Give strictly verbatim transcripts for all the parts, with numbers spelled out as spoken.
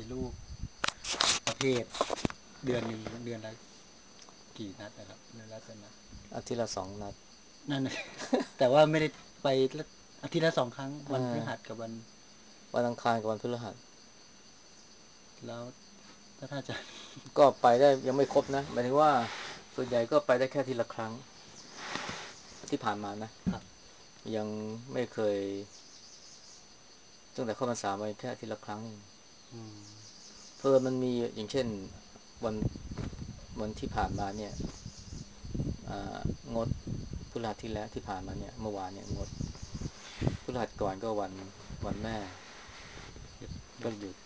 ลูกประเภทเดือนหนึ่งเดือนละกี่นัดนะครับเดือนละแต่นัดอาทิตย์ละสองนัดนั่นนะแต่ว่าไม่ได้ไปอาทิตย์ละสองครั้งเอวันพฤอหัสกับวันวันอังคารกับวันพฤหัสแล้วถ้าถ้าจะก็ไปได้ยังไม่ครบนะหมายถึงว่าส่วนใหญ่ก็ไปได้แค่ทีละครั้งที่ผ่านมานะครับยังไม่เคยตั้งแต่เข้าพรรษามาแค่ทีละครั้งเองอืมเพิ่มมันมีอย่างเช่นวันวันที่ผ่านมาเนี่ยอ่างดพฤหัสที่แล้วที่ผ่านมาเนี่ยเมื่อวานเนี่ยงดพฤหัสก่อนก็วันวันแม่หยุดหยุดก็หยุด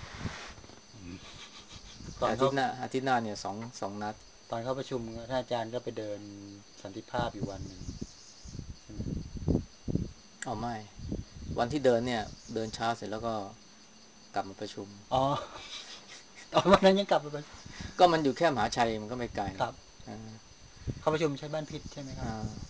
ตอนเขาแต่อาทิตย์หน้าอาทิตย์หน้าเนี่ยสองสองนัดตอนเขาประชุมท่านอาจารย์ก็ไปเดินสันติภาพอยู่วันหนึ่งใช่ไหมเอาไม่วันที่เดินเนี่ยเดินเช้าเสร็จแล้วก็กลับมาประชุมอ๋อตอนวันนั้นยังกลับไปก็มันอยู่แค่มหาชัยมันก็ไม่ไกลครับอ่าเขาประชุมใช้บ้านพิษใช่ไหมครับอ่า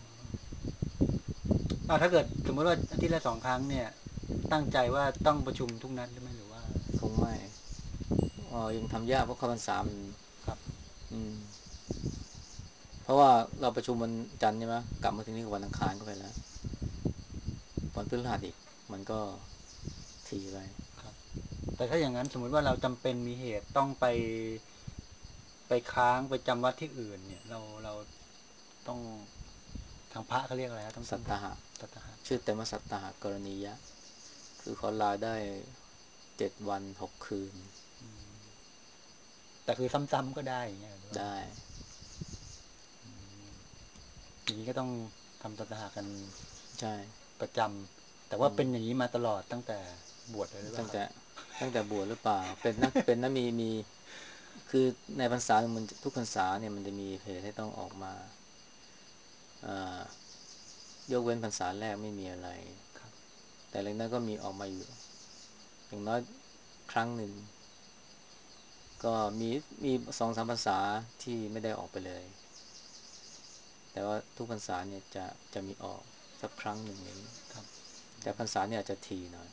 อ่าถ้าเกิดสมมติว่าอาทิตย์ละสองครั้งเนี่ยตั้งใจว่าต้องประชุมทุกนัดหรือไม่หรือว่าคงไม่อ๋อยังทำยากเพราะเข้าพรรษามันครับอืมเพราะว่าเราประชุมวันจันทร์ใช่ไหมกลับมาทีนี้ก็วันอังคารก็ไปแล้ววันพฤหัสอีกมันก็ถี่ไปครับแต่ถ้าอย่างนั้นสมมุติว่าเราจำเป็นมีเหตุต้องไปไปค้างไปจำวัดที่อื่นเนี่ยเราเราต้องทางพระเขาเรียกอะไรครับต้องต้องบอกสัตตหะตัตหะชื่อเต็มว่าสัตตหะกรณียะคือขอลาได้เจ็ดวันหกคืนแต่คือซ้ำๆก็ได้อย่างเงี้ยหรือว่าได้อย่างนี้ก็ต้องทำตัตหะกันใช่ประจำแต่อืว่าเป็นอย่างมนี้มาตลอดตั้งแต่บวชเลยหรือเปล่าครับตั้งแต่ตั้งแต่บวชหรือเปล่าเป็นนะเป็นนะมีมีคือในพรรษามันทุกพรรษาเนี่ยมันจะมีเหตุให้ต้องออกมาอ่ายกเว้นพรรษาแรกไม่มีอะไรแต่หลังนั้นก็มีออกมาอยู่อย่างน้อยครั้งหนึ่งก็มีมีสองสามพรรษาที่ไม่ได้ออกไปเลยแต่ว่าทุกพรรษาเนี่ยจะจะมีออกสักครั้งหนึ่งอย่างนี้ครับแต่พรรษาเนี่ยอาจจะถี่หน่อย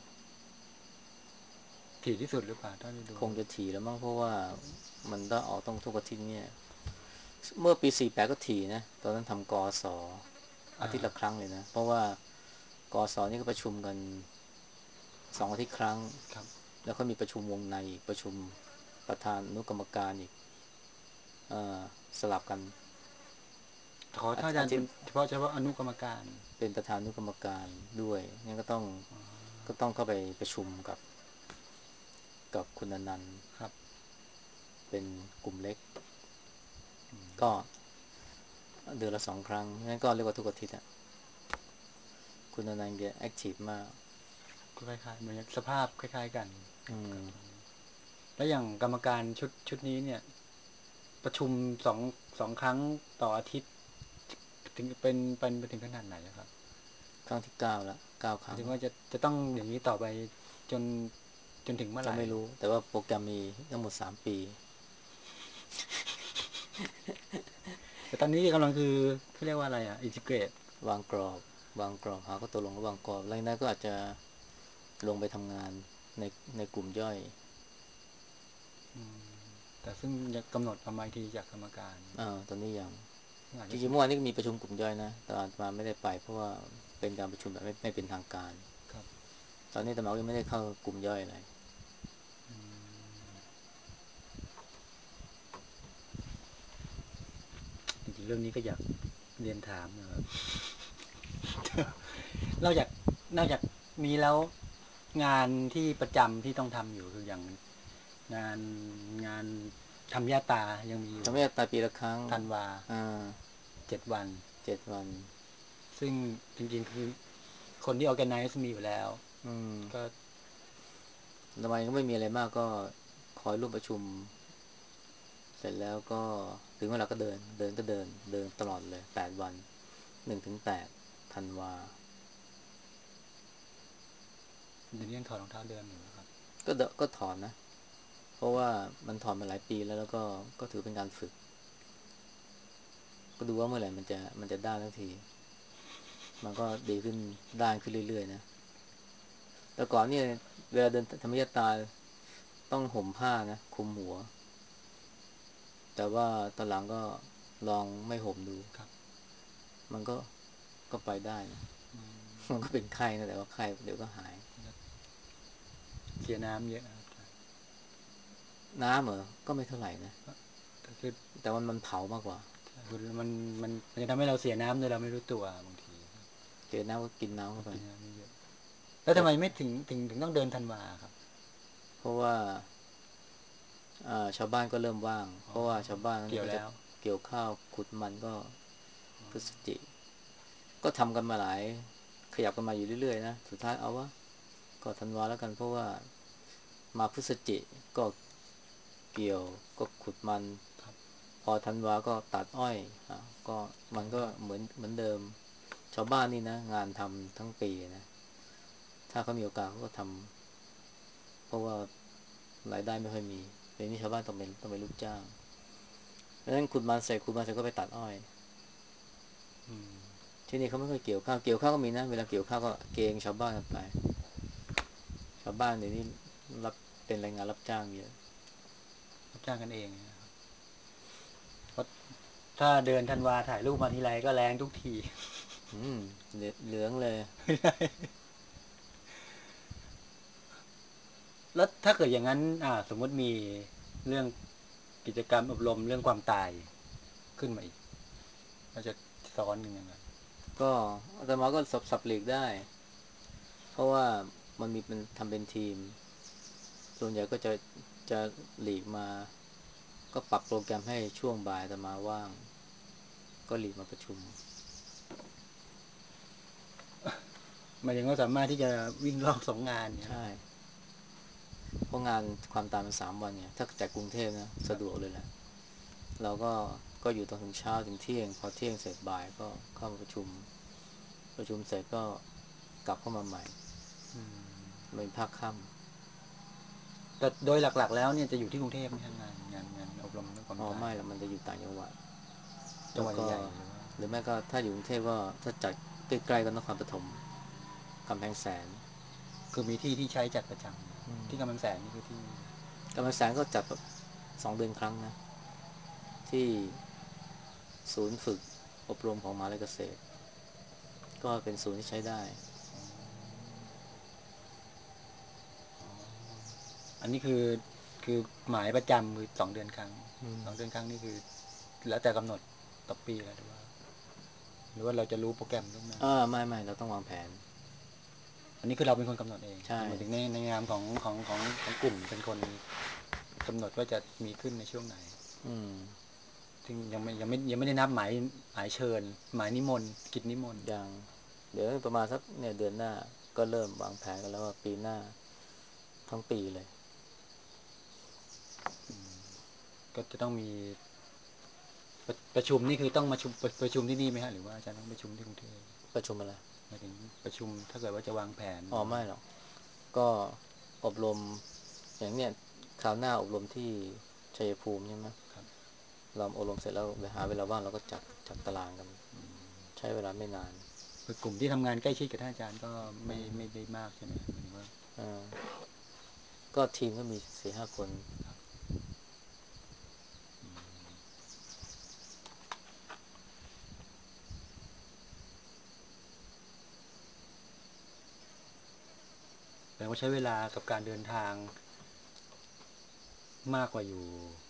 ถี่ที่สุดหรือเปล่าถ้าได้ดูคงจะถี่แล้วมั้งเพราะว่ามันต้องออกต้องทุกอาทิตย์เนี่ยเมื่อปีสี่แปดก็ถี่นะตอนนั้นทำกอสออาอ่าทิตย์ละครั้งเลยนะเพราะว่ากอสอนี่ก็ประชุมกันสองอาทิตย์ครั้งครับแล้วก็มีประชุมวงในอีกประชุมประธานอนุกรรมการอีกเอ่อสลับกันขออาท่านอาจารย์เป็นอาทิตย์เฉพาะเฉพาะอนุกรรมการเป็นประธานอนุกรรมการด้วยงั้นก็ต้องก็ต้องเข้าไปประชุมกับกับคุณอนันต์ครับเป็นกลุ่มเล็กก็เดือนละสองครั้งงั้นก็เรียกว่าทุกอาทิตย์อะคุณอนันต์แกแอคทีฟมากก็คล้ายๆเหมือนสภาพคล้ายๆกันอืมกับแล้วอย่างกรรมการชุดชุดนี้เนี่ยประชุมสองสองครั้งต่ออาทิตย์ถึงเป็นเป็นไปถึงขนาดไหนครับครั้งที่เก้าละเก้าครั้งละหมายถึงว่าจะจะต้องอย่างนี้ต่อไปจนจนถึงเมื่อไหร่ก็ไม่รู้แต่ว่าโปรแกรมมีทั้งหมดสามปีแต่ตอนนี้กำลังคือเขาเรียกว่าอะไรอ่ะอินทิเกรตวางกรอบวางกรอบหาข้อตกลงระหว่างกรอบแล้วนั้นก็อาจจะลงไปทำงานในในกลุ่มย่อยแต่ซึ่งจะกำหนดเอาไว้ทีจากกรรมการอ่าตอนนี้ยังซึ่งอาจจะจริงๆเมื่อวานนี้ก็มีประชุมกลุ่มย่อยนะแต่อาตมาไม่ได้ไปเพราะว่าเป็นการประชุมแบบไม่ไม่เป็นทางการครับตอนนี้อาตมาก็ยังไม่ได้เข้ากลุ่มย่อยอะไรจริงๆเรื่องนี้ก็อยากเรียนถามนะครับ นอกจากนอกจากมีแล้วงานที่ประจำที่ต้องทำอยู่คืออย่างงานงานทำยาตายังมีอยู่ทำให้ตายปีละครั้งธันวาอ่าเจ็ดวันเจ็ดวันซึ่งจริงๆคือคนที่ organize มีอยู่แล้วอืมก็ทำไมก็ไม่มีอะไรมากก็คอยร่วมประชุมเสร็จแล้วก็ถึงเวลาก็เดินเดินก็เดินเดินตลอดเลยแปดวันหนึ่งถึงแปดธันวาเดี๋ยวนี้ยังถอดรองเท้าเดินอยู่นะครับก็เดก็ถอนนะเพราะว่ามันถอนมาหลายปีแล้วแล้วก็ก็ถือเป็นการฝึกก็ดูว่าเมื่อไหร่มันจะมันจะได้ทันทีมันก็ดีขึ้นได้ขึ้นเรื่อยๆนะแต่ก่อนเนี่ยเวลาเดินธรรมยตาต้องห่มผ้านะคลุมหัวแต่ว่าตอนหลังก็ลองไม่ห่มดูครับมันก็ก็ไปได้นะอืมมันก็เป็นไข้นะแต่ว่าไข้เดี๋ยวก็หายเสียน้ำเยอะครับอาจารย์น้ำเหรอก็ไม่เท่าไหร่นะก็คือแต่มันมันเผามากกว่าคือมันมันมันจะทำให้เราเสียน้ำโดยเราไม่รู้ตัวบางทีเจอน้ำก็กินน้ำเข้าไปกินน้ำเยอะแล้วเพราะทำไมไม่ถึงถึงถึงต้องเดินธันวาครับเพราะว่าชาวบ้านก็เริ่มว่างเพอ๋อราะว่าชาวบ้านนี่ก็จะเกี่ยวแล้วเกี่ยวข้าวขุดมันก็พฤศจิก็ทำกันมาหลายขยับกันมาอยู่เรื่อยๆนะสุดท้ายเอาวะก็ธันวาแล้วกันเพราะว่ามาพฤศจิก็เกี่ยวก็ขุดมันครับพอธันวาก็ตัดอ้อยอ่ะก็มันก็เหมือนเหมือนเดิมชาวบ้านนี่นะงานทำทั้งปีนะถ้าเขามีโอกาสเขาก็ทำเพราะว่ารายได้ไม่ค่อยมีเดี๋ยวนี้ชาวบ้านต้องเป็นต้องเป็นลูกจ้างดังนั้นขุดมันเสร็จขุดมันเสร็จก็ไปตัดอ้อยอืมที่นี่เขาไม่ค่อยเกี่ยวข้าวเกี่ยวข้าวก็มีนะเวลาเกี่ยวข้าวก็เกณฑ์ชาวบ้านกันไปชาวบ้านเดี๋ยวนี้รับเป็นแรงงานรับจ้างเยอะรับจ้างกันเองนะครับเพราะถ้าเดินธันวาถ่ายรูปมาทีไรก็แรงทุกทีอืมเหลืเหลืองเลยแล้วถ้าเกิดอย่างนั้นอ่าสมมติมีเรื่องกิจกรรมอบรมเรื่องความตายขึ้นมาอีกเราจะซ้อนยังไงก็อาตมาก็สับสับหลีกได้เพราะว่ามันมีเป็นทำเป็นทีมส่วนใหญ่ก็จะจะหลีกมาก็ปรับโปรแกรมให้ช่วงบ่ายอาตมาว่างก็หลีกมาประชุมหมายถึงว่าสามารถที่จะวิ่งรอบสองงานเนี่ยใช่เพราะงานความตายมันสามวันเนี่ยถ้าจากกรุงเทพนะครับสะดวกเลยแหละเราก็ก็อยู่ตอนถึงเช้าถึงเที่ยงพอเที่ยงเสร็จบ่ายก็เข้ามาประชุมประชุมเสร็จก็กลับเข้ามาใหม่ไม่พักค่แต่โดยหลักๆแล้วเนี่ยจะอยู่ที่กรุงเทพไหมงานงานงานอบรมเรื่องคำอ๋อวามตายไม่ละมันจะอยู่ต่างจังหวัดจังหวัดแล้วก็ใหญ่ๆหรือว่าหรือไม่ก็ถ้าอยู่กรุงเทพก็ถ้าจัดใกล้ๆกันนครปฐมกำแพงแสนคือมีที่ที่ใช้จัดประจำที่กำลังแสนนี่คือที่กำแพงแสนก็จัดแบบสองเดือนครั้งนะที่ศูนย์ฝึกอบรมของมหาวิทยาลัยเกษตรก็เป็นศูนย์ที่ใช้ได้อันนี้คือคือหมายประจำคือสองเดือนครั้งสองเดือนครั้งนี่คือแล้วแต่กำหนดต่อปีแล้วหรือว่าหรือว่าเราจะรู้โปรแกรมล่วงหน้าอ่าไม่ไม่เราต้องวางแผนอันนี้คือเราเป็นคนกำหนดเองใช่หมายถึงในในนามของของของของกลุ่มเป็นคนกำหนดว่าจะมีขึ้นในช่วงไหนอืมซึ่งยังไม่ยังไม่ยังไม่ได้นับหมายหมายเชิญหมายนิมนต์กิจนิมนต์อย่างเดี๋ยวประมาณสักเนี่ยเดือนหน้าก็เริ่มวางแผนกันแล้วว่าปีหน้าทั้งปีเลยก็จะต้องมีประประชุมนี่คือต้องมาชุมประประชุมที่นี่ไหมฮะหรือว่าอาจารย์ต้องประชุมที่กรุงเทพประชุมอะไรหมายถึงประชุมถ้าเกิดว่าจะวางแผนหรือว่าอ๋อไม่หรอกก็อบรมอย่างเนี้ยคราวหน้าอบรมที่ชัยภูมิใช่ไหมครับเราอบรมเสร็จแล้วไปหาเวลาว่างเราก็จัดจัดตารางกันใช้เวลาไม่นานคือกลุ่มที่ทำงานใกล้ชิดกับท่านอาจารย์ก็อืไม่มไม่ได้มากใช่ไหมหมายถึงว่าอ่าก็ทีมก็มีสี่ห้าคนแปลว่าใช้เวลากับการเดินทางมากกว่าอยู่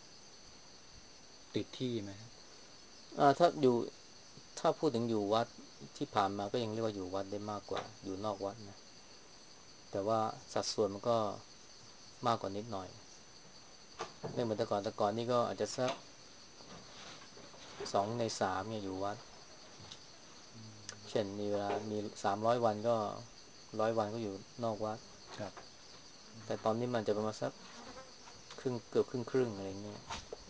ติดที่ไหมครับอ่าถ้าอยู่ถ้าพูดถึงอยู่วัดที่ผ่านมาก็ยังเรียกว่าอยู่วัดได้มากกว่าอยู่นอกวัดนะแต่ว่าสัดส่วนมันก็มากกว่านิดหน่อยไม่เหมือนแต่ก่อนแต่ก่อนนี่ก็อาจจะสักสองในสามเนี่ยอยู่วัดเช่นมีเวลามีสามร้อยวันก็ร้อยวันก็อยู่นอกวัดครับแต่ตอนนี้มันจะประมาณสักครึ่งเกือบครึ่งครึ่งอะไรเงี้ย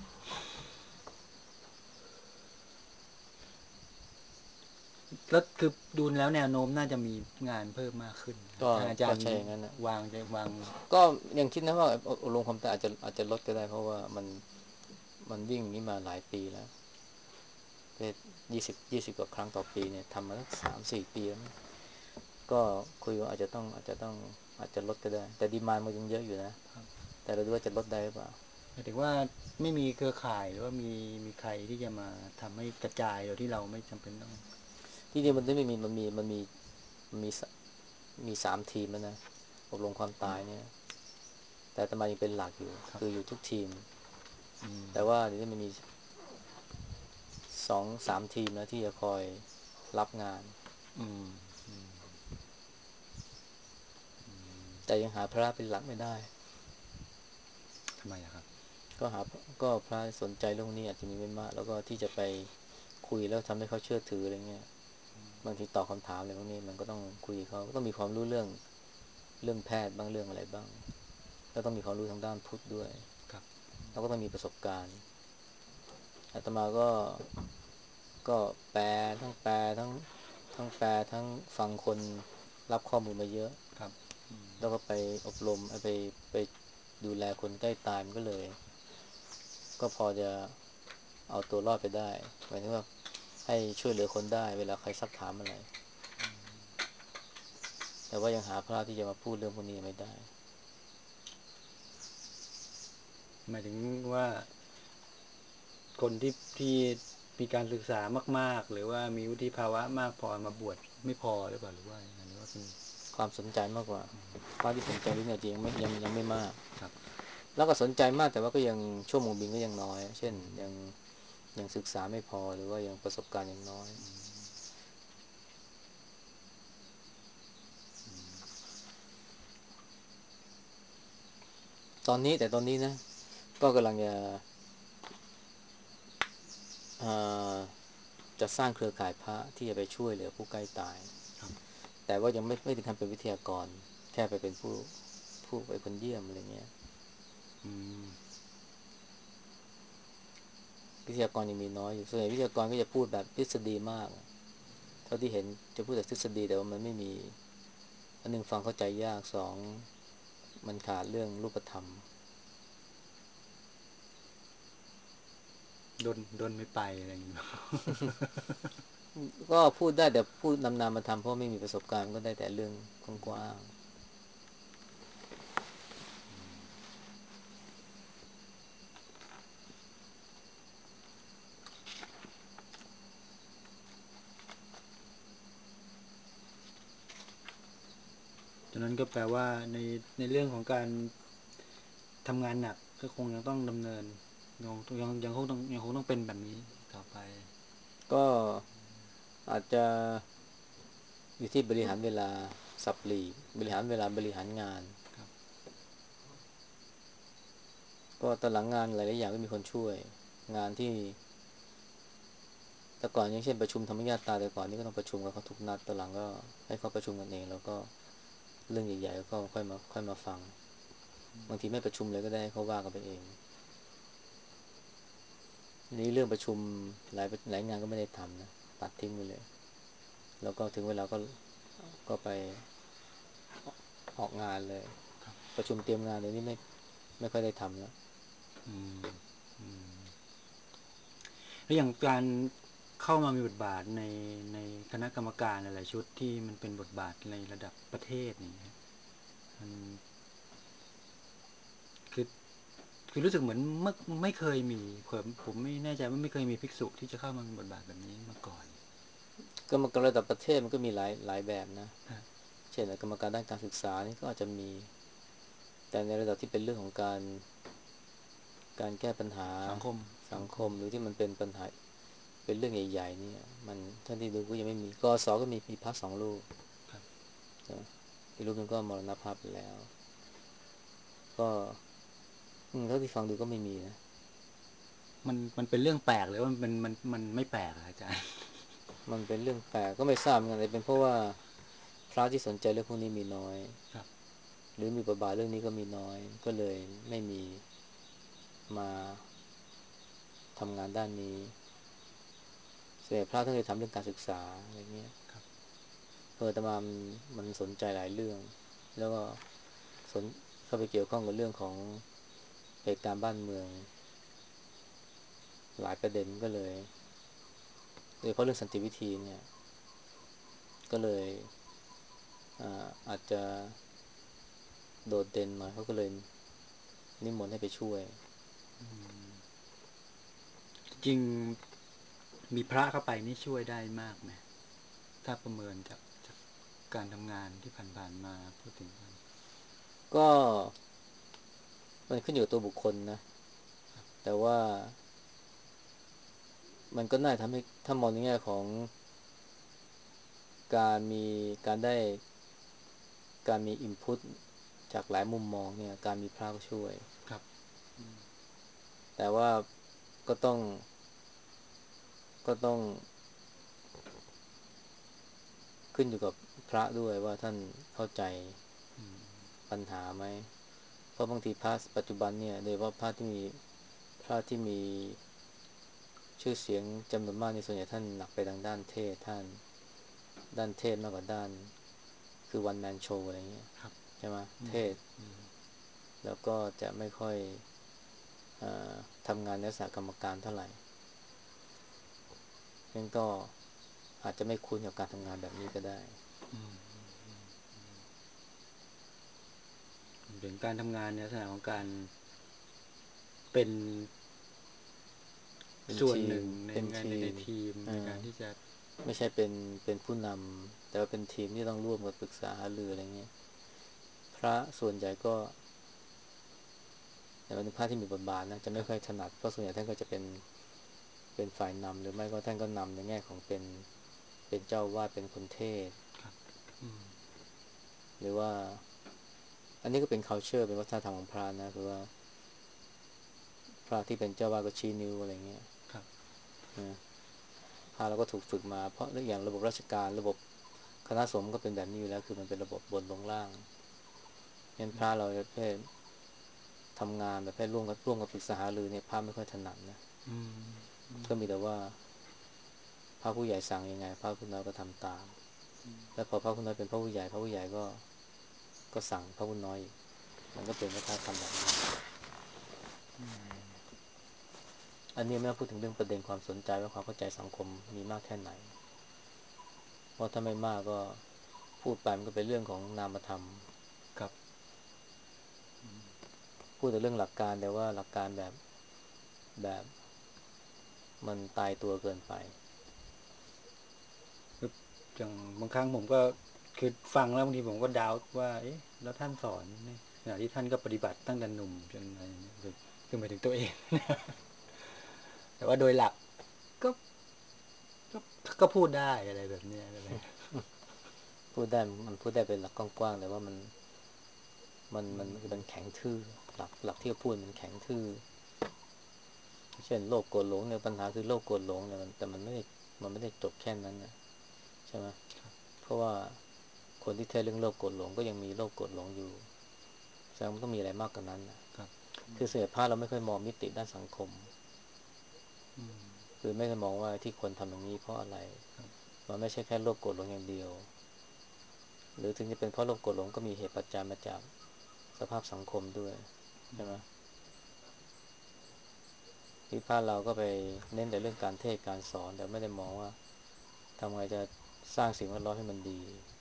แล้วคือดูแล้วแนวโน้มน่าจะมีงานเพิ่มมากขึ้นก็ทางอาจารย์ก็ใช่อย่างนั้นนะวางจะวางก็ยังคิดนะว่าอบรมความตายอาจจะอาจจะลดก็ได้เพราะว่ามันมันวิ่งนี้มาหลายปีแล้วเพศยี่สิบยี่สิบกว่าครั้งต่อปีเนี่ยทำมาสักสามสี่ปีแล้วมั้งก็คุยว่าอาจจะต้องอาจจะต้องอาจจะลดก็ได้แต่ดีมานด์มันยังเยอะอยู่นะแต่เราดูว่าจะลดได้หรือเปล่าหมายถึงว่าไม่มีเครือข่ายหรือว่ามีมีใครที่จะมาทำให้กระจายโดยที่เราไม่จำเป็นต้องที่นี่มันไม่มีมันมีมันมีมันมีมีสามทีมแล้วนะอบรมความตายเนี่ยแต่อาตมายังเป็นหลักอยู่ครับคืออยู่ทุกทีมอืมแต่ว่าเดี๋ยวนี้มันมีสองสามทีมนะที่จะคอยรับงานอืมแต่ยังหาพระเป็นหลักไม่ได้ทำไมอะครับก็หาก็พระสนใจเรื่องนี้อาจจะมีไม่มากแล้วก็ที่จะไปคุยแล้วทำให้เขาเชื่อถืออะไรเงี้ยบางทีตอบคำถามอะไรพวกนี้มันก็ต้องคุยเขาก็ต้องมีความรู้เรื่องเรื่องแพทย์บ้างเรื่องอะไรบ้างแล้วต้องมีความรู้ทางด้านพุทธด้วยครับแล้วก็ต้องมีประสบการณ์อาตมาก็ก็แปลทั้งแปลทั้งทั้งแปลทั้งฟังคนรับข้อมูลมาเยอะครับแล้วก็ไปอบรมไปไปดูแลคนใกล้ตายมันก็เลยก็พอจะเอาตัวรอดไปได้หมายถึงว่าให้ช่วยเหลือคนได้เวลาใครซักถามอะไรแต่ว่ายังหาพระที่จะมาพูดเรื่องพวกนี้ไม่ได้หมายถึงว่าคนที่ที่มีการศึกษามากๆหรือว่ามีวุฒิภาวะมากพอมาบวชไม่พอหรือเปล่าหรือว่าอย่างไรหรือว่าเป็นความสนใจมากกว่าพระที่สนใจเรื่องนี้จริงไม่ยังยังไม่มากครับแล้วก็สนใจมากแต่ว่าก็ยังชั่วโมงบินก็ยังน้อยเช่นยังยังศึกษาไม่พอหรือว่ายังประสบการณ์ยังน้อยตอนนี้แต่ตอนนี้นะก็กำลังจะเอ่อจะสร้างเครือข่ายพระที่จะไปช่วยเหลือผู้ใกล้ตายครับแต่ว่ายังไม่ไม่ถึงขั้นเป็นวิทยากรแค่ไปเป็นผู้ผู้ไปคนเยี่ยมอะไรเงี้ยอืมวิทยากรยังมีน้อยอยู่ส่วนใหญ่วิทยากรก็จะพูดแบบทฤษฎีมากเท่าที่เห็นจะพูดแต่ทฤษฎีแต่ว่ามันไม่มีอันหนึ่งฟังเข้าใจยากสองมันขาดเรื่องรูปธรรมโดนโดนไม่ไปอะไรอย่างเงี้ยก็พูดได้แต่พูดนำนามมาทำเพราะไม่มีประสบการณ์ก็ได้แต่เรื่องกว้างฉะนั้นก็แปลว่าในในเรื่องของการทำงานหนักก็คงยังต้องดำเนินยังยังยังคงต้องยังคงต้องเป็นแบบนี้ต่อไปๆก็อาจจะอยู่ที่บริหารเวลาสับหลีกบริหารเวลาบริหารงานครับก็ตอนหลังงานหลายๆอย่างก็มีคนช่วยงานที่แต่ก่อนอย่างเช่นประชุมธรรมญาตราแต่ก่อนนี่ก็ต้องประชุมกับเขาทุกนัดตอนหลังก็ให้เขาประชุมกันเองแล้วก็เรื่องใหญ่ๆก็ค่อยมาค่อยมาฟังบางทีไม่ประชุมเลยก็ได้ให้เขาว่ากันไปเองนี้เรื่องประชุมหลายหลายงานก็ไม่ได้ทำนะตัดทิ้งไปเลยแล้วก็ถึงเวลาก็ก็ไปออกงานเลยประชุมเตรียมงานเดี๋ยวนี้ไม่ไม่ค่อยได้ทำแล้วอืมอืมแล้วอย่างการเข้ามามีบทบาทในในคณะกรรมการหลายๆชุดที่มันเป็นบทบาทในระดับประเทศอย่างเงี้ยมันคือคือรู้สึกเหมือนไม่ไม่เคยมีผมผมไม่แน่ใจว่าไม่เคยมีภิกษุที่จะเข้ามามีบทบาทแบบนี้มาก่อนกรรมการระดับประเทศมันก็มีหลายหลายแบบนะฮะเช่นกรรมการด้านการศึกษานี่ก็อาจจะมีแต่ในระดับที่เป็นเรื่องของการการแก้ปัญหาสังคมสังสังคมคมหรือที่มันเป็นปัญหาเป็นเรื่องใหญ่ๆเนี่ยมันท่านที่ดูก็ยังไม่มีกสก็มีมีพระสองรูปครับใช่ไหมอีกรูปหนึงก็มรณภาพไปแล้วก็อืมเท่าที่ฟังดูก็ไม่มีนะมันมันเป็นเรื่องแปลกเลยว่ามันเป็นมันมันไม่แปลกอะอาจารย์มันเป็นเรื่องแปลกก็ไม่ทราบเหมือนกันเลยเป็นเพราะว่าพระที่สนใจเรื่องพวกนี้มีน้อยครับหรือมีบทบาทเรื่องนี้ก็มีน้อยก็เลยไม่มีมาทำงานด้านนี้ส่วนใหญ่พระท่านจะทำเรื่องการศึกษาอะไรเงี้ยครับเออแต่มามันมันสนใจหลายเรื่องแล้วก็สนเข้าไปเกี่ยวข้องกับเรื่องของเหตุการณ์บ้านเมืองหลายประเด็นก็เลยโดยเฉพาะเรื่องสันติวิธีเนี่ยก็เลยอ่าอาจจะโดดเด่นหน่อยเขาก็เลยนิมนต์ให้ไปช่วยจริงมีพระเข้าไปนี่ช่วยได้มากไหมถ้าประเมินจากจากการทำงานที่ผ่านๆมาพูดถึงกันก็มันขึ้นอยู่กับตัวบุคคลนะแต่ว่ามันก็น่าทำให้ถ้ามองในแง่ของการมีการได้การมีอินพุตจากหลายมุมมองเนี่ยการมีพระก็ช่วยครับแต่ว่าก็ต้องก็ต้องขึ้นอยู่กับพระด้วยว่าท่านเข้าใจปัญหาไหมเพราะบางทีพระปัจจุบันเนี่ยโดยเฉพาะพระที่มีพระที่มีชื่อเสียงจำนวนมากในส่วนใหญ่ท่านหนักไปทางด้านเทศท่านด้านเทศมากกว่าด้านคือวันแมนโชว์อะไรเงี้ยครับใช่ไหมอืมเทศแล้วก็จะไม่ค่อยเออทำงานในลักษณะกรรมการเท่าไหร่งั้นก็อาจจะไม่คุ้นกับการทำงานแบบนี้ก็ได้ถึงการทำงานในลักษณะของการเป็นเป็นส่วนทีมหนึ่งในเป็นงานในทีมในทีมในอ่าการที่จะไม่ใช่เป็นเป็นผู้นำแต่ว่าเป็นทีมที่ต้องร่วมกับปรึกษาหารืออะไรเงี้ยพระส่วนใหญ่ก็แต่เป็นพระที่มีบทบาทนะจะคไม่รับค่อยถนัดเพราะส่วนใหญ่ท่านก็จะเป็นเป็นฝ่ายนำหรือไม่ก็ท่านก็นำในแง่ของเป็นเป็นเจ้าวาดเป็นคนเทศครับอืมหรือว่าอันนี้ก็เป็น culture เป็นวัฒนธรรมของพระนะคือว่าพระที่เป็นเจ้าวาดก็ชี้นิ้วอะไรเงี้ยครับนะพระเราก็ถูกฝึกมาเพราะอย่างระบบราชการระบบคณะสงฆ์ก็เป็นแบบนี้อยู่แล้วคือมันเป็นระบบบนลงล่างงั้นพระเราประเภททำงานแบบประเภทร่วมกับร่วมกับปรึกษาหารือเนี่ยพระไม่ค่อยถนัดนะอืมก็มีแต่ว่าพระผู้ใหญ่สั่งยังไงพระผู้น้อยก็ทำตามแล้วพอพระผู้น้อยเป็นพระผู้ใหญ่พระผู้ใหญ่ก็ก็สั่งพระผู้น้อยมันก็เป็นวัฒนธรรมแบบนี้อันนี้ไม่ต้องพูดถึงเรื่องประเด็นความสนใจว่าความเข้าใจสังคมมีมากแค่ไหนเพราะถ้าไม่มากก็พูดไปมันก็เป็นเรื่องของนามธรรมครับพูดแต่เรื่องหลักการแต่ว่าหลักการแบบแบบมันตายตัวเกินไปอย่างบางครั้งผมก็คือฟังแล้วบางทีผมก็ดาวว่าเอ๊ะแล้วท่านสอนในขณะที่ท่านก็ปฏิบัติตั้งแต่หนุ่มจนอะไรเนี่ยคือคือหมายถึงตัวเองแต่ว่าโดยหลักก็ก็ก็พูดได้อะไรแบบเนี้ยอะไรพูดได้มันพูดได้เป็นหลักกว้างๆแต่ว่ามันมันมันมันแข็งทื่อหลักหลักที่เขาพูดมันแข็งทื่อเช่นโลกโกรธหลงเนี่ยปัญหาคือโลกโกรธหลงเนี่ยมันแต่มันไม่ได้มันไม่ได้จบแค่นั้นนะใช่ไหมเพราะว่าคนที่เทศเรื่องโลกโกรธหลงก็ยังมีโลกโกรธหลงอยู่แสดงมันต้องมีอะไรมากกว่านั้นนะครับคือเสียภาพเราไม่เคยมองมิติด้านสังคมคือไม่เคยมองว่าที่คนทำอย่างนี้เพราะอะไรมันไม่ใช่แค่โลกโกรธหลงอย่างเดียวหรือถึงจะเป็นเพราะโลกโกรธหลงก็มีเหตุปัจจัยมาจากสภาพสังคมด้วยใช่ไหมที่พาเราก็ไปเน้นแต่เรื่องการเทศการสอนแต่ไม่ได้มองว่าทำไงจะสร้างสิ่งแวดล้อมให้มันดี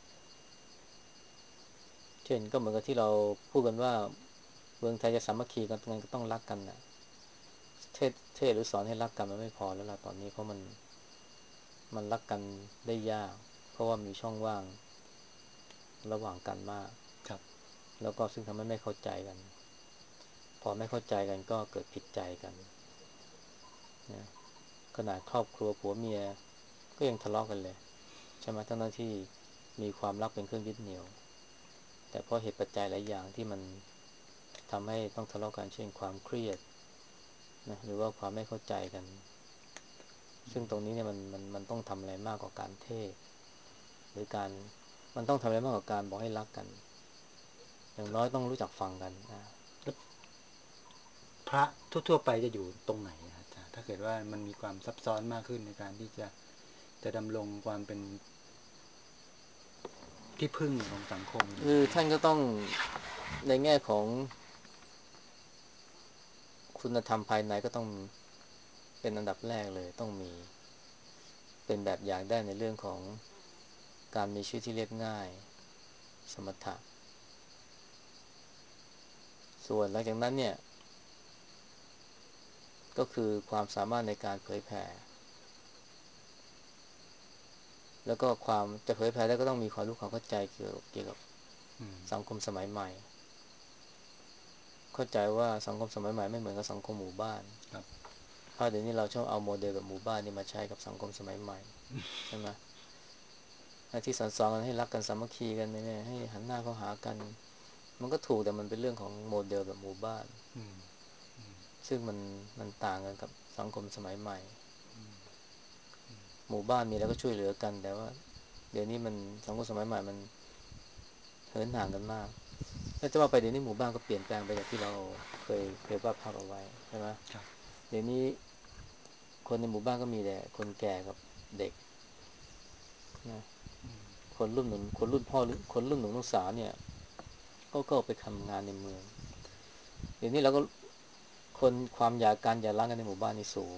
เช่นก็เหมือนกับที่เราพูดกันว่าเมืองไทยจะสามัคคีกันก็ต้องรักกันนะเทศเทศหรือสอนให้รักกันมันไม่พอแล้วล่ะตอนนี้เพราะมันมันรักกันได้ยากเพราะว่ามีช่องว่างระหว่างกันมากครับแล้วก็ซึ่งทำให้ไม่เข้าใจกันพอไม่เข้าใจกันก็เกิดผิดใจกันนะขนาดครอบครัวผัวเมียก็ยังทะเลาะกันเลยใช่ไหมทั้งที่มีความรักเป็นเครื่องยึดเหนี่ยวแต่เพราะเหตุปัจจัยหลายอย่างที่มันทำให้ต้องทะเลาะกันเช่นความเครียดนะหรือว่าความไม่เข้าใจกันซึ่งตรงนี้เนี่ยมันมันมันต้องทำอะไรมากกว่าการเทศหรือการมันต้องทำอะไรมากกว่าการบอกให้รักกันอย่างน้อยต้องรู้จักฟังกันนะแล้วพระทั่วๆไปจะอยู่ตรงไหนอาจารย์ถ้าเกิดว่ามันมีความซับซ้อนมากขึ้นในการที่จะจะดำรงความเป็นที่พึ่งของสังคมอยู่คือท่านก็ต้องในแง่ของคุณธรรมภายในก็ต้องเป็นอันดับแรกเลยต้องมีเป็นแบบอย่างได้ในเรื่องของการมีชีวิตที่เรียบง่ายสมถะส่วนหลังจากนั้นเนี่ยก็คือความสามารถในการเผยแผ่แล้วก็ความจะเผยแผ่ได้ก็ต้องมีความรู้ความเข้าใจเกี่ยวเกี่ยวกับอืมสังคมสมัยใหม่เข้าใจว่าสังคมสมัยใหม่ไม่เหมือนกับสังคมหมู่บ้านครับเพราะเดี๋ยวนี้เราชอบเอาโมเดลแบบหมู่บ้านนี่มาใช้กับสังคมสมัยใหม่ใช่ไหมที่สอนๆกันให้รักกันสามัคคีกันเนี่ยให้หันหน้าเข้าหากันมันก็ถูกแต่มันเป็นเรื่องของโมเดลแบบหมู่บ้านอืมอืมซึ่งมันมันต่างกันกับสังคมสมัยใหม่หมู่บ้านมีแล้วก็ช่วยเหลือกันแต่ว่าเดี๋ยวนี้มันสังคมสมัยใหม่มันเหินห่างกันมากถ้าจะว่าไปเดี๋ยวนี้หมู่บ้านก็เปลี่ยนแปลงไปจากที่เราเคยเคยวาดภาพเอาไว้ใช่ไหมครับเดี๋ยวนี้คนในหมู่บ้านก็มีแต่คนแก่กับเด็กนะคนรุ่นหนุ่มคนรุ่นพ่อหรือคนรุ่นหนุ่มรุ่นสาวเนี่ยก็ก็ไปทำงานในเมืองเดี๋ยวนี้เราก็คนความอยากการอย่าร้างกันในหมู่บ้านนี่สูง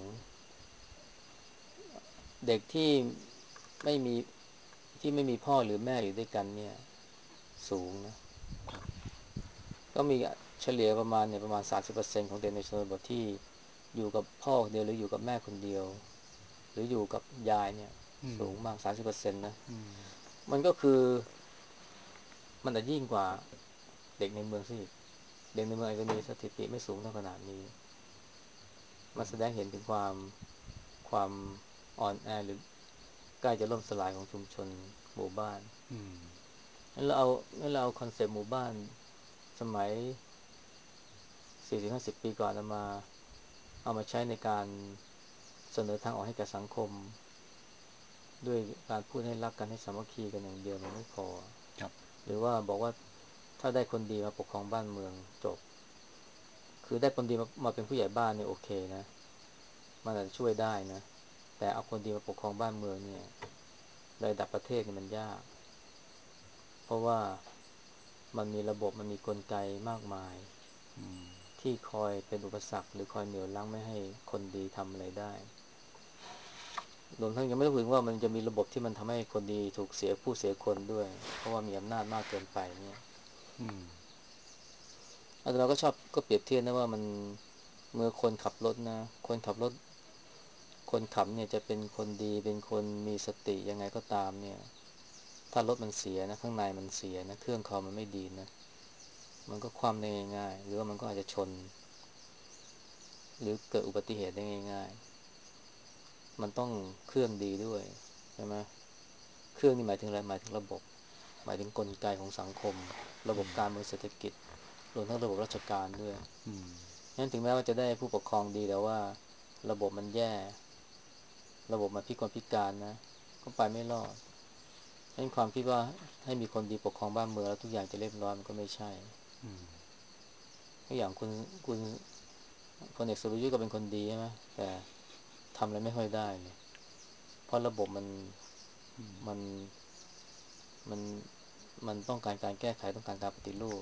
เด็กที่ไม่มีที่ไม่มีพ่อหรือแม่อยู่ด้วยกันเนี่ยสูงนะก็มีเฉลี่ยประมาณเนี่ยประมาณสามสิบเปอร์เซ็นต์ของเด็กในชนบทที่อยู่กับพ่อคนเดียวหรืออยู่กับแม่คนเดียวหรืออยู่กับยายเนี่ยอืมสูงมากสามสิบเปอร์เซ็นต์นะอืมมันก็คือมันจะยิ่งกว่าเด็กในเมืองซะอีกเด็กในเมืองอาจจะมีสถิติไม่สูงเท่าขนาดนี้มันแสดงเห็นถึงความความอ่อนแอหรือใกล้จะล่มสลายของชุมชนหมู่บ้านอืมงั้นเราเอางั้นเราเอาคอนเซปต์หมู่บ้านสมัยสี่สิบห้าสิบปีก่อนเอามาเอามาใช้ในการเสนอทางออกให้แก่สังคมด้วยการพูดให้รักกันให้สามัคคีกันอย่างเดียวมันไม่พอครับหรือว่าบอกว่าถ้าได้คนดีมาปกครองบ้านเมืองจบคือได้คนดีมามาเป็นผู้ใหญ่บ้านเนี่ยโอเคนะมันอาจจะช่วยได้นะแต่เอาคนดีมาปกครองบ้านเมืองเนี่ยในระดับประเทศเนี่ยมันยากเพราะว่ามันมีระบบมันมีกลไกมากมายอืมที่คอยเป็นอุปสรรคหรือคอยเหนี่ยวรั้งไม่ให้คนดีทำอะไรได้รวมทั้งยังไม่ต้องถึงว่ามันจะมีระบบที่มันทำให้คนดีถูกเสียผู้เสียคนด้วยเพราะว่ามีอำนาจมากเกินไปเนี่ยอืมอาตมาก็ชอบก็เปรียบเทียบนะว่ามันเมื่อคนขับรถนะคนขับรถคนขับเนี่ยจะเป็นคนดีเป็นคนมีสติยังไงก็ตามเนี่ยถ้ารถมันเสียนะข้างในมันเสียนะเครื่องคอมมันไม่ดีนะมันก็คว่ำได้ง่ายๆหรือว่ามันก็อาจจะชนหรือเกิดอุบัติเหตุได้ง่ายๆมันต้องเครื่องดีด้วยใช่ไหมเครื่องนี่หมายถึงอะไรหมายถึงระบบหมายถึงกลไกของสังคมระบบการเมืองเศรษฐกิจรวมทั้งระบบราชการด้วยอืมงั้นถึงแม้ว่าจะได้ผู้ปกครองดีแต่ว่าระบบมันแย่ระบบมันพิกลพิการนะก็ไปไม่รอดงั้นความคิดว่าให้มีคนดีปกครองบ้านเมืองแล้วทุกอย่างจะเรียบร้อยมันก็ไม่ใช่อืมก็อย่างคุณคุณพลเอกสุรยุทธ์ก็เป็นคนดีใช่ไหมแต่ทำอะไรไม่ค่อยได้เลยเพราะระบบมันมันมันมันต้องการการแก้ไขต้องการการปฏิรูป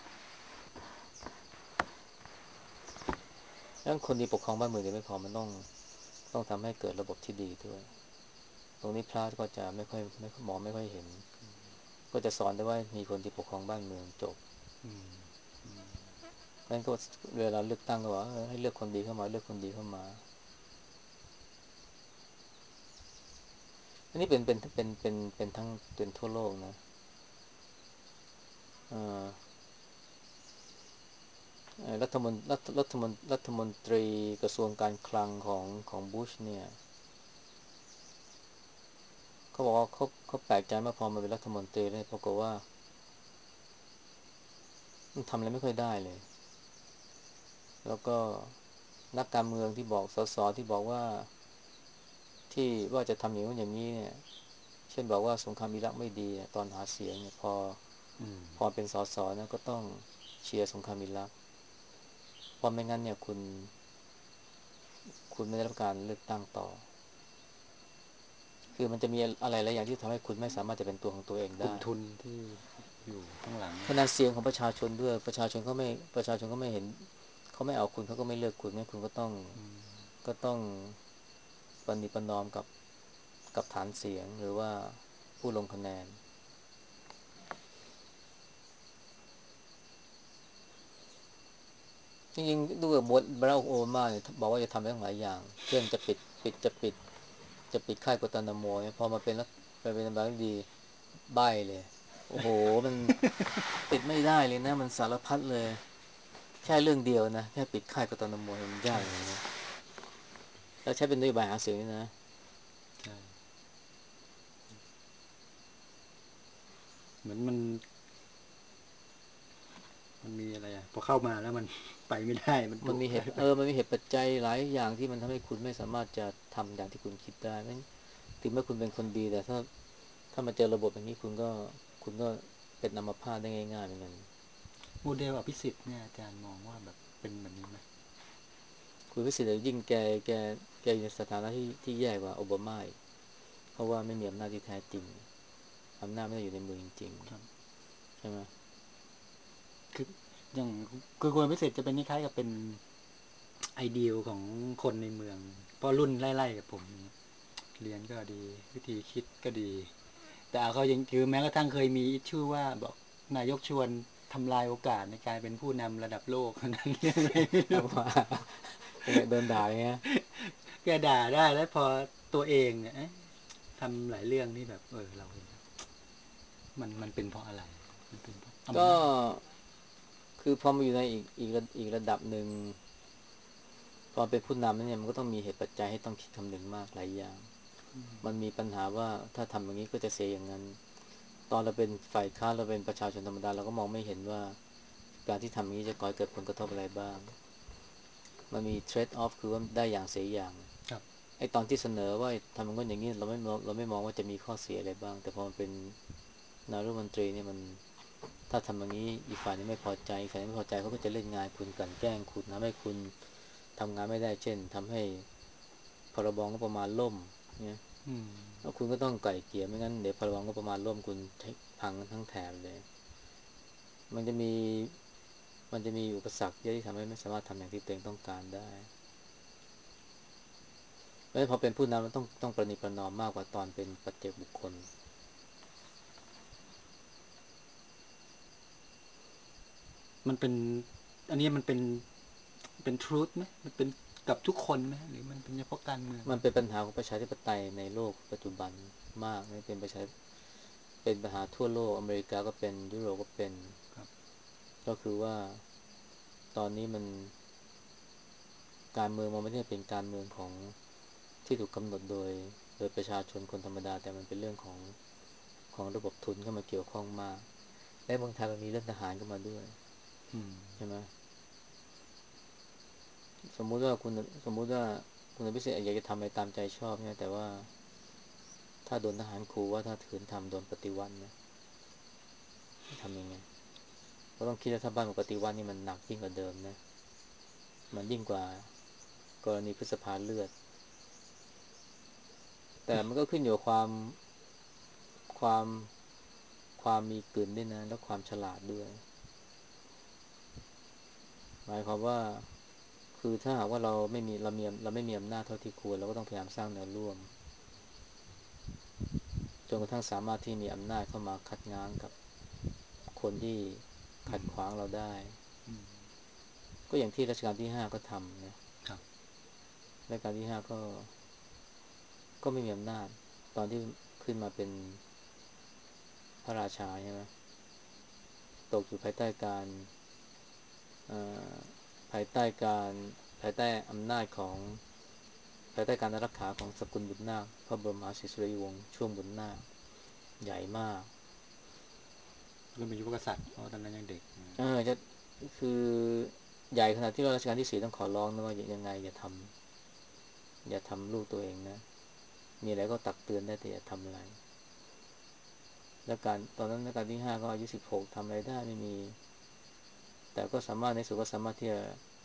งั้นคนดีปกครองบ้านเมืองเดียวไม่พอมันต้องต้องทำให้เกิดระบบที่ดีด้วยตรงนี้พระก็จะไม่ค่อยไม่มองไม่ค่อยเห็นก็จะสอนได้ว่ามีคนที่ปกครองบ้านเมืองจบอืมงั้นก็เวลาเลือกตั้งก็ว่าให้เลือกคนดีเข้ามาเลือกคนดีเข้ามาอันนี้เป็นเป็นเป็นเป็นเป็นทั้งเป็นทั่วโลกนะเอ่อรัฐมนรัฐรัฐมนรัฐมนตรีกระทรวงการคลังของของบุชเนี่ยเขาบอกว่าเขาเขาแปลกใจมากพอมาเป็นรัฐมนตรีเลยปรากฏว่ามันทำอะไรไม่ค่อยได้เลยแล้วก็นักการเมืองที่บอกสสที่บอกว่าที่ว่าจะทำอย่างนู้นอย่างนี้เนี่ยเช่นบอกว่าสงครามอิรักไม่ดีตอนหาเสียงเนี่ยพออืมพอเป็นสสนะก็ต้องเชียร์สงครามอิรักเพราะไม่งั้นเนี่ยคุณคุณไม่ได้รับการเลือกตั้งต่อคือมันจะมีอะไรหลายอย่างที่ทำให้คุณไม่สามารถจะเป็นตัวของตัวเองได้กลุ่มทุนที่อยู่ข้างหลังคะแนนเสียงของประชาชนด้วยประชาชนเขาไม่ประชาชนก็ไม่เห็นเขาไม่เอาคุณเขาก็ไม่เลือกคุณงั้นคุณก็ต้องอืมก็ต้องปฏิประนอมกับกับฐานเสียงหรือว่าผู้ลงคะแนนจริงๆดูกับบทบารักโอบามาเนี่ยบอกว่าจะทำได้หลายอย่างเช่นจะปิดปิดจะปิดจะปิดค่ายกัวตานาโมเนี่ยพอมาเป็นรัฐไปเป็นบารักดีใบ้เลยโอ้โหมันปิดไม่ได้เลยนะมันสารพัดเลยแค่เรื่องเดียวนะแค่ปิดค่ายกัวตานาโมมันยากอย่างนี้แล้วใช้เป็นนโยบายหาเสียงนี่นะใช่เหมือนมันมันมีอะไรอ่ะพอเข้ามาแล้วมันไปไม่ได้มันถูกมันมีเหตุไปเออมันมีเหตุปัจจัยหลายอย่างที่มันทำให้คุณไม่สามารถจะทำอย่างที่คุณคิดได้แม้ถึงแม้คุณเป็นคนดีแต่ถ้าถ้ามาเจอระบบอย่างนี้คุณก็คุณก็เป็นอัมพาตได้ง่ายๆเหมือนกันโมเดลอภิสิทธิ์เนี่ยอาจารย์มองว่าแบบเป็นแบบนี้ไหมคุณวิสิทธิ์ยิ่งแกแกแกอยู่ในสถานะที่ที่แย่กว่าโอบามาอีกเพราะว่าไม่มีอำนาจที่แท้จริงอำนาจไม่ได้อยู่ในมือจริงครับๆใช่ไหมคืออย่างคือควรพิเศษจะเป็นคล้ายๆกับเป็นไอเดียของคนในเมืองเพราะรุ่นไล่ๆกับผมเนี่ยเรียนก็ดีวิธีคิดก็ดีแต่เขายังคือแม้กระทั่งเคยมีชื่อว่าบอกนายกชวนทำลายโอกาสในการเป็นผู้นำระดับโลกนั้นเรื่องอะไรไม่รู้แต่ว่ายังไงโดนด่าอย่างเงี้ยแกด่าได้แล้วพอตัวเองเนี่ยทำหลายเรื่องนี่แบบเออเราเห็นมันมันเป็นเพราะอะไรมันเป็นเพราะก็อำนาจคือพอมาอยู่ในอีกอีกอีกระดับหนึ่งพอเป็นผู้นำเนี่ยมันก็ต้องมีเหตุปัจจัยให้ต้องคิดคำนึงมากหลายอย่างมันมีปัญหาว่าถ้าทำอย่างนี้ก็จะเสียอย่างนั้นตอนเราเป็นฝ่ายค้านเราเป็นประชาชนธรรมดาเราก็มองไม่เห็นว่าการที่ทำอย่างนี้จะก่อให้เกิดผลกระทบอะไรบ้างมันมี trade off คือว่าได้อย่างเสียอย่างครับไอ้ตอนที่เสนอว่าทำมันอย่างนี้เราไม่เราไม่มองว่าจะมีข้อเสียอะไรบ้างแต่พอมันเป็นนายรัฐมนตรีเนี่ยมันถ้าทำอย่างนี้อีกฝ่ายนึงไม่พอใจอีกฝ่ายนึงไม่พอใจเขาก็จะเล่นงานคุณกลั่นแกล้งคุณทำให้คุณทำงานไม่ได้เช่นทำให้พรบงบประมาณล่มเนี่ยอืมแล้วคุณก็ต้องไกล่เกลี่ยไม่งั้นเดี๋ยวพรบงบประมาณล่มคุณพังทั้งแถบเลยมันจะมีมันจะมีอุปสรรคเยอะที่ทำให้ไม่สามารถทำอย่างที่ตัวเองต้องการได้เพราะพอเป็นผู้นำมันต้องต้องประนีประนอมมากกว่าตอนเป็นปัจเจกบุคคลมันเป็นอันนี้มันเป็นเป็นทรูธไหมมันเป็นกับทุกคนไหมหรือมันเป็นเฉพาะการเมืองมันเป็นปัญหาของประชาธิปไตยในโลกปัจจุบันมากไม่เป็นประชาเป็นปัญหาทั่วโลกอเมริกาก็เป็นยุโรปก็เป็นครับก็คือว่าตอนนี้มันการเมืองมันไม่ได้เป็นการเมืองของที่ถูกกำหนดโดยโดยประชาชนคนธรรมดาแต่มันเป็นเรื่องของของระบบทุนเข้ามาเกี่ยวข้องมากและเมืองไทยมันมีเรื่องทหารเข้ามาด้วยอืมใช่ไหมสมมุติว่าคุณสมมุติว่าคุณพิเศษอยากจะทำอะไรตามใจชอบเนี่ยแต่ว่าถ้าโดนทหารขู่ว่าถ้าถืนทำโดนปฏิวัตินะทำยังไง ก็ต้องคิดว่าถ้าบ้านปกติว่านี่มันหนักยิ่งกว่าเดิมนะมันยิ่งกว่ากรณีพฤษภาเลือดแต่มันก็ขึ้นอยู่กับความความความมีกลืนด้วยนะแล้วความฉลาดด้วยหมายความว่าคือถ้าหากว่าเราไม่มีเรามีเราไม่มีอำนาจเท่าที่ควรเราก็ต้องพยายามสร้างแนวร่วมจนกระทั่งสามารถที่มีอำนาจเข้ามาคัดง้างกับคนที่ขัดขวางเราได้ก็อย่างที่รัชกาลที่ห้าก็ทำนะครับรัชกาลที่ห้าก็ก็ไม่มีอำนาจตอนที่ขึ้นมาเป็น พระราชาใช่ไหมตกอยู่ภายใต้การภายใต้การภายใต้อำนาจของภายใต้การรักษาของสกุลบุญนาคพระบรมมหาศิริวงศ์ช่วงบุญนาคใหญ่มากก็เป็นยุคกษัตริย์เพราะตอนนั้นยังเด็กเออจะคือใหญ่ขนาดที่ว่ารัชกาลที่สี่ต้องขอร้องนะว่ายังไงอย่าทำอย่าทำลูกตัวเองนะมีอะไรก็ตักเตือนได้แต่อย่าทำอะไรแล้วการตอนนั้นรัชกาลที่ห้าก็อายุสิบหกทำอะไรได้ไม่มีแต่ก็สามารถในสุดก็สามารถที่จะ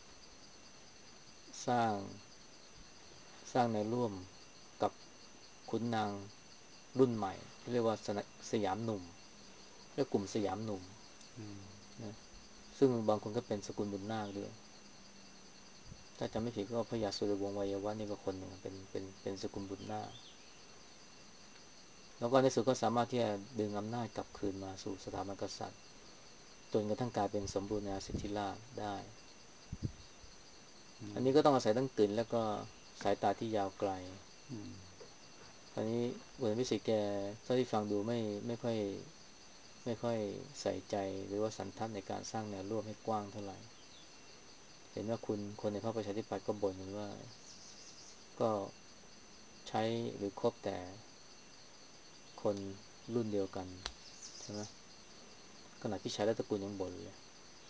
สร้าง สร้างแนวร่วมกับขุนนางรุ่นใหม่ที่เรียกว่าสยามหนุ่มเรียกกลุ่มสยามหนุ่มนะซึ่งบางคนก็เป็นสกุลบุญนาคด้วยถ้าจำไม่ผิดก็พระยาสุรวงศ์วัยวะนี่ก็คนหนึ่งเป็นเป็นเป็นสกุลบุญนาคแล้วก็ในสุดก็สามารถที่จะดึงอำนาจกลับคืนมาสู่สถาบันกษัตริย์จนกระทั่งกลายเป็นสมบูรณาสิทธิราชย์ได้อันนี้ก็ต้องอาศัยทั้งกลิ่นแล้วก็สายตาที่ยาวไกลอืมอันนี้เวอร์นวิสิตแกเท่าที่ฟังดูไม่ไม่ค่อยไม่ค่อยใส่ใจหรือว่าสันทัดในการสร้างแนวร่วมให้กว้างเท่าไหร่เห็นว่าคุณคนในพรรคประชาธิปัตย์ก็บ่นกันว่าก็ใช้หรือคบแต่คนรุ่นเดียวกันใช่ไหมขณะพี่ชายรัตนกุลยังบ่นเลย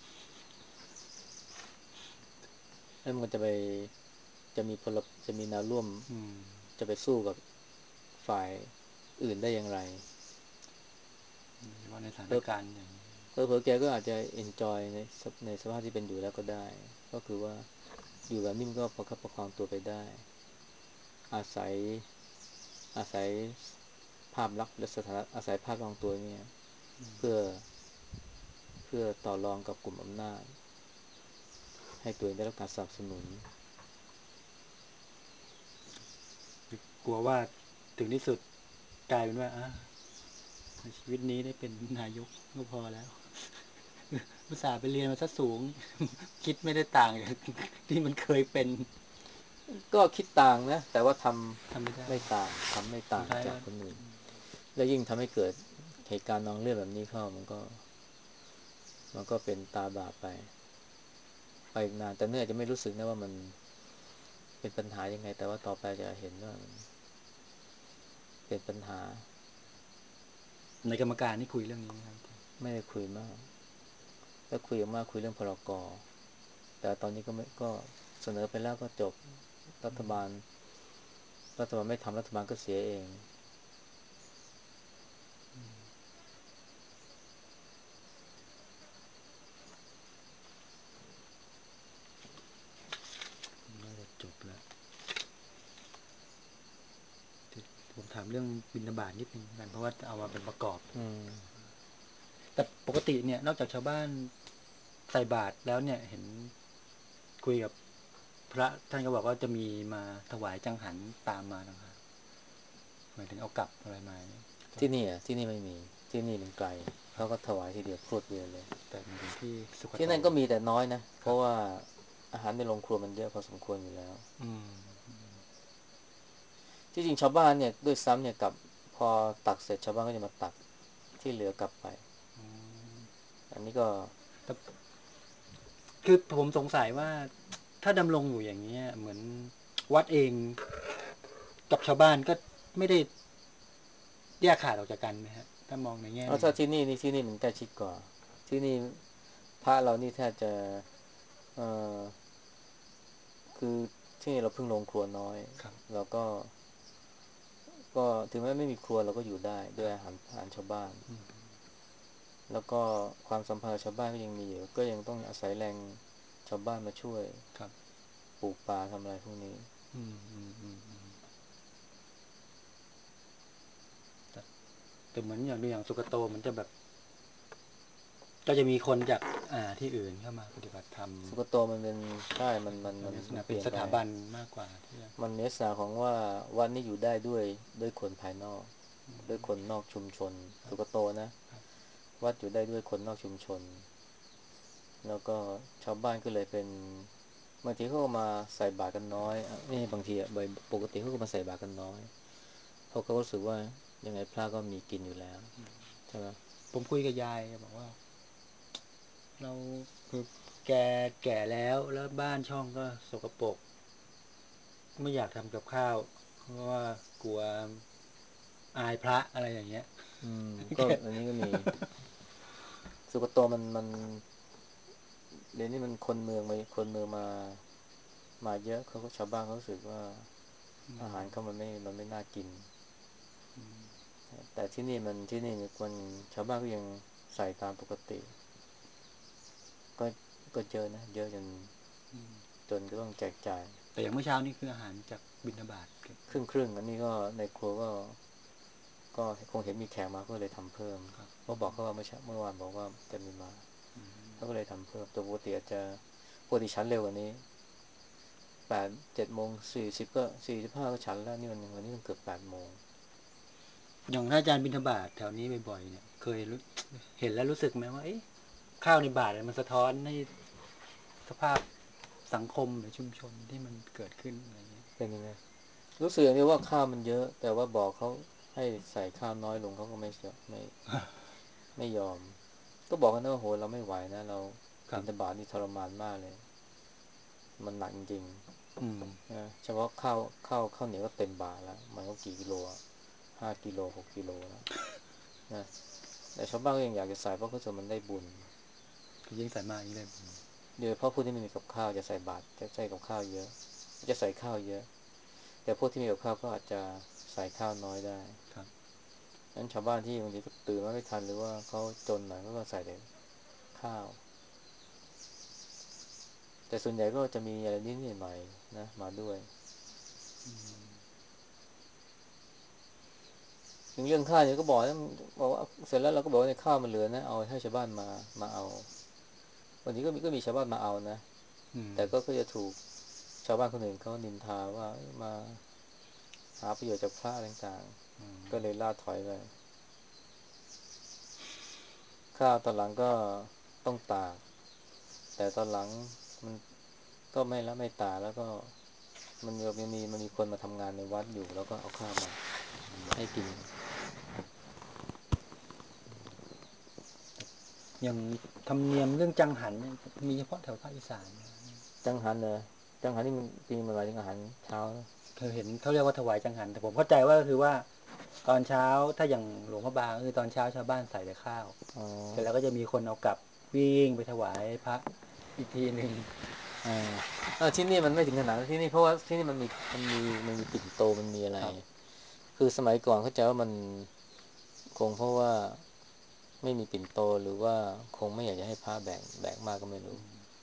แล้วมันจะไปจะมีพลจะมีแนวร่วมอืมจะไปสู้กับฝ่ายอื่นได้อย่างไรว่าในสถาเพอนการณ์อย่างนี้เพอเพอแกก็อาจจะเอนจอยในในสภาพที่เป็นอยู่แล้วก็ได้ก็คือว่าอยู่แบบนี้มันก็ประคับประคองตัวไปได้อาศัยอาศัยภาพลักษณ์และสถานะอาศัยภาพลองตัวเนี่ยเพื่อเพื่อต่อรองกับกลุ่มอำนาจให้ตัวเองได้รับการสนับสนุนกลัวว่าถึงที่สุดกลายเป็นว่าอ่าในชีวิตนี้ได้เป็นนายกก็พอแล้วภาษาห์ไปเรียนมาซะสูงคิดไม่ได้ต่างจากที่มันเคยเป็นก็คิดต่างนะแต่ว่าททำไม่ได้ำไม่ต่างทำไม่ต่างสุดท้ายก็จากคนอื่นแล้วยิ่งทำให้เกิดเหตุการณ์นองเลือดแบบนี้เข้ามันก็มันก็เป็นตาบาปไปไปอีกนานแต่เนื่อจะไม่รู้สึกนะว่ามันเป็นปัญหายังไงแต่ว่าต่อไปจะเห็นว่ามันเป็นปัญหาในกรรมการนี่คุยเรื่องนี้ไหมครับไม่ได้คุยมากแล้วคุยมากคุยเรื่องพรกแต่ตอนนี้ก็ไม่ก็เสนอไปแล้วก็จบรัฐบาลรัฐบาลไม่ทำรัฐบาลก็เสียเองน่าจะจบแล้วผมถามเรื่องบิณฑบาตนิดนึงกันเพราะว่าเอามาเป็นประกอบอืมแต่ปกติเนี่ยนอกจากชาวบ้านใส่บาตรแล้วเนี่ยเห็นคุยกับพระท่านก็บอกว่าจะมีมาถวายจังหันตามมานะครับหมายถึงเอากลับอะไรมาเนี่ยที่นี่อ่ะที่นี่ไม่มีที่นี่มันไกลเขาก็ถวายทีเดียวพรวดเดียวเลยแต่หมายถึงที่สุขที่โตนั่นก็มีแต่น้อยนะเพครับราะว่าอาหารในโรงครัวมันเยอะพอสมควรอยู่แล้วอืมที่จริงชาวบ้านเนี่ยด้วยซ้ำเนี่ยกับพอตักเสร็จชาวบ้านก็จะมาตักที่เหลือกลับไปอันนี้ก็แต่คือผมสงสัยว่าถ้าดำรงอยู่อย่างเนี้ยเหมือนวัดเองกับชาวบ้านก็ไม่ได้แยกขาดออกจากกันไหมฮะถ้ามองในแง่หนึ่งเอาถ้าที่นี่นี่ที่นี่มันใกล้ชิดกว่าที่นี่พระเรานี่แทบจะเออคือที่นี่เราพึ่งโรงครัวน้อยครับเราก็ก็ถึงแม้ไม่มีครัวเราก็อยู่ได้ด้วยอาหารอาหารชาวบ้านแล้วก็ความสัมพันธ์กับชาวบ้านก็ยังมีอยู่ก็ยังต้องอาศัยแรงชาวบ้านมาช่วยครับปลูกป่าทำอะไรพวกนี้อืมอืมอืมอืมแต่แต่เหมือนอย่างดูอย่างสุกโตมันจะแบบก็จะมีคนจากอ่าที่อื่นเข้ามาปฏิบัติธรรมสุกโตมันเป็นใช่มันมันมันมันมีลักษณะเป็นมันเปลี่ยนไปสถาบันมากกว่าที่จะมันมีลักษณะของว่าวัดนี้อยู่ได้ด้วยด้วยคนภายนอกด้วยคนนอกชุมชนสุกโตนะวัดอยู่ได้ด้วยคนนอกชุมชนแล้วก็ชาวบ้านก็เลยเป็นบางทีเขาก็มาใส่บาตรกันน้อยอ่ะไม่ใช่บางทีอ่ะปกติเขาก็มาใส่บาตรกันน้อยเพราะเขารู้สึกว่ายังไงพระก็มีกินอยู่แล้วใช่ไหมผมคุยกับยายบอกว่าเราคือแกแก่แล้วแล้วบ้านช่องก็สกปรกไม่อยากทำกับข้าวเพราะว่ากลัวอายพระอะไรอย่างเงี้ยอืมแกก็อันนี้ก็มีสุกโตมันมันเดี๋ยวนี้มันคนเมืองมาคนเมืองมา มาเยอะเขาก็ชาวบ้านเขารู้สึกว่าอาหารเขามันไม่มันไม่น่ากินแต่ที่นี่มันที่นี่เนี่ยคนชาวบ้านก็ยังใส่ตามปกติก็ก็เจอนะเยอะจนจนก็ต้องแจกจ่ายแต่อย่างเมื่อเช้านี่คืออาหารจากบิณฑบาตครับครึ่งครึ่งอันนี้ก็ในครัวก็ก็คงเห็นมีแขกมาก็เลยทำเพิ่มครับเพราะบอกเขาว่าเมื่อเช้าเมื่อวานบอกว่าจะมีมาเขาก็เลยทำเพิ่มตัวปกติอาจจะปกติชั้นเร็วกว่านี้แปดเจ็ดโมงสี่สิบก็สี่สิบห้าก็ฉันแล้วนี่มันวันนี้มันเกือบแปดโมงอย่างถ้าอาจารย์บิณฑบาตแถวนี้บ่อยๆเนี่ยเคยรู้เห็นแล้วรู้สึกไหมว่าเอ๊ะข้าวในบาตรมันสะท้อนให้สภาพสังคมหรือชุมชนที่มันเกิดขึ้นอะไรเงี้ยเป็นยังไงรู้สึกอย่างนี้ว่าข้าวมันเยอะแต่ว่าบอกเขาให้ใส่ข้าวน้อยลงเขาก็ไม่เชื่อไม่ไม่ยอมก็บอกกันนะว่าโหเราไม่ไหวนะเราครับบิณฑบาตนี่ทรมานมากเลยมันหนักจริงอืมๆนะเฉพาะข้าวข้าวข้าวเหนียวก็เต็มบาทแล้วมันก็กี่กิโลอะห้ากิโลหกกิโลแล้วนะแต่ชาวบ้านก็ยังอยากจะใส่เพราะเขาจะมันได้บุญคือยิ่งใส่มากยิ่งได้บุญโดยเฉพาะผู้ที่ไม่มีกับข้าวจะใส่บาตรจะใส่กับข้าวเยอะจะใส่ข้าวเยอะแต่พวกที่มีกับข้าวก็อาจจะใส่ข้าวน้อยได้ครับนั้นชาวบ้านที่บางทีก็ตื่นมาไม่ทันหรือว่าเขาจนหน่อยก็ใส่แต่ข้าวแต่ส่วนใหญ่ก็จะมีอะไรนิดหน่อยๆนะมาด้วยถึงเรื่องข้าวเนี่ยก็บอกนะบอกว่าเสร็จแล้วเราก็บอกว่าในข้าวมันเหลือนะเอาให้ชาวบ้านมามาเอาวันนี้ก็มีก็มีชาวบ้านมาเอานะอืมแต่ก็ก็จะถูกชาวบ้านคนอื่นเขานินทาว่ามาหาประโยชน์จากพระต่างๆก็เลยล่าถอยไปข้าวตอนหลังก็ต้องตากแต่ตอนหลังมันก็ไม่ละไม่ตากแล้วก็มันมีมันมีมันมีคนมาทำงานในวัดอยู่แล้วก็เอาข้าวมาให้กินอย่างธรรมเนียมเรื่องจังหันเนี่ยมีเฉพาะแถวภาคอีสานนะจังหันเลยจังหันนี่มันปีมันหมายถึงอาหารเช้าเคยเห็นเขาเรียกว่าถวายจังหันแต่ผมเข้าใจว่าก็คือว่าตอนเช้าถ้าอย่างหลวงพ่อบางก็คือตอนเช้าชาวบ้านใส่แต่ข้าวอ๋อเสร็จแล้วก็จะมีคนเอากลับวิ่งไปถวายพระอีกทีหนึ่งอ่าเออที่นี่มันไม่ถึงขนาดนั้นที่นี่เพราะว่าที่นี่มันมีมันมีมันมีปิ่นโตมันมีอะไรครับคือสมัยก่อนเข้าใจว่ามันคงเพราะว่าไม่มีปิ่นโตหรือว่าคงไม่อยากจะให้พระแบกแบกมากก็ไม่รู้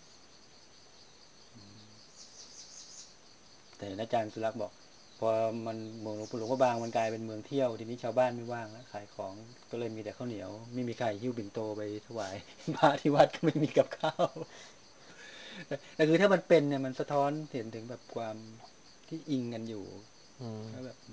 แต่เห็นอาจารย์สุรักษ์บอกพอมันเมืองหลวงพ่อบางมันกลายเป็นเมืองเที่ยวทีนี้ชาวบ้านไม่ว่างแล้วขายของก็เลยมีแต่ข้าวเหนียวไม่มีใครหิ้วบิณโตไปถวายพระที่วัดก็ไม่มีกับข้าวแต่คือถ้ามันเป็นเนี่ยมันสะท้อนเห็นถึงแบบความที่อิงกันอยู่อืมแล้วแบบ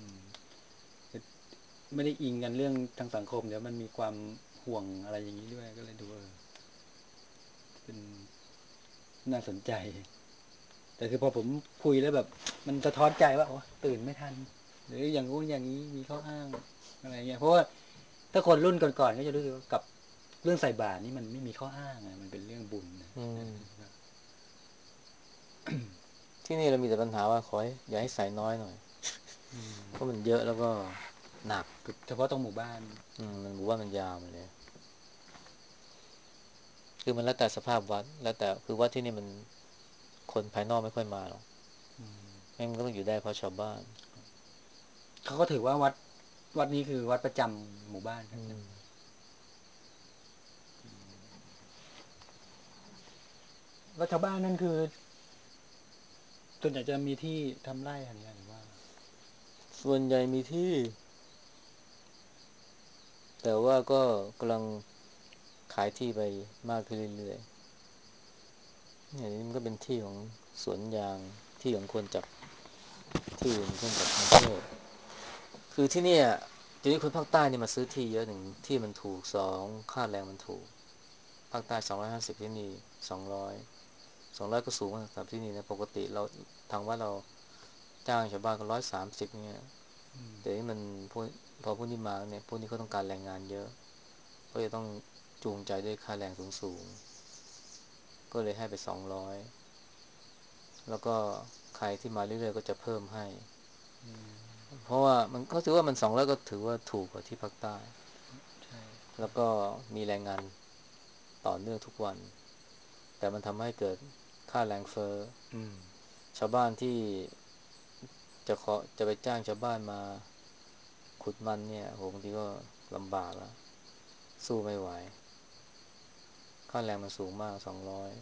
ไม่ได้อิงกันเรื่องทางสังคมเดี๋ยวมันมีความห่วงอะไรอย่างนี้ด้วยก็เลยดูเออเป็นน่าสนใจแต่คือพอผมคุยแล้วแบบมันสะท้อนใจว่าโอ้ตื่นไม่ทันหรืออย่างงู้นอย่างนี้มีข้ออ้างอะไรเงี้ยเพราะว่าถ้าคนรุ่นก่อนๆก็จะรู้สึกว่ากับเรื่องใส่บาตรนี่มันไม่มีข้ออ้างอะมันเป็นเรื่องบุญนะอืมที่นี่เรามีแต่ปัญหาว่าขอให้อย่าให้ใส่น้อยหน่อยเพราะมันเยอะแล้วก็หนักเฉพาะตรงหมู่บ้านอืมมันรู้ว่ามันยาวมันเลยคือมันแล้วแต่สภาพวัดแล้วแต่คือวัดที่นี่มันคนภายนอกไม่ค่อยมาหรอกงั้นมันก็ต้องอยู่ได้เพราะชาวบ้านเขาก็ถือว่าวัดวัดนี้คือวัดประจำหมู่บ้านครับอืมแล้วชาวบ้านนั่นคือส่วนใหญ่จะมีที่ทำไร่อะไรเงี้ยหรือว่าส่วนใหญ่มีที่แต่ว่าก็กำลังขายที่ไปมากขึ้นเรื่อยๆอย่างนี้มันก็เป็นที่ของสวนยางที่ของคนจากที่อื่นคนจากกรุงเทพคือที่เนี่ยเดี๋ยวนี้คนภาคใต้เนี่ยมาซื้อที่เยอะหนึ่งที่มันถูกสองค่าแรงมันถูกภาคใต้สองร้อยห้าสิบที่นี่สองร้อยสองร้อยก็สูงมากสำหรับที่นี่นะปกติเราทางว่าเราจ้างชาวบ้านก็ร้อยสามสิบเนี่ยแต่นี่มันพวกพอพวกนี้มาเนี่ยพวกนี้เขาต้องการแรงงานเยอะก็จะต้องจูงใจด้วยค่าแรงสูงๆก็เลยให้ไปสองร้อยแล้วก็ใครที่มาเรื่อยๆก็จะเพิ่มให้เพราะว่ามันก็ถือว่ามันสองร้อยก็ถือว่าถูกกว่าที่ภาคใต้ใช่แล้วก็มีแรงงานต่อเนื่องทุกวันแต่มันทำให้เกิดค่าแรงเฟ้ออืมชาวบ้านที่จะขอจะไปจ้างชาวบ้านมาขุดมันเนี่ยโหบางทีก็ลำบากแล้วสู้ไม่ไหวค่าแรงมันสูงมากสองร้อย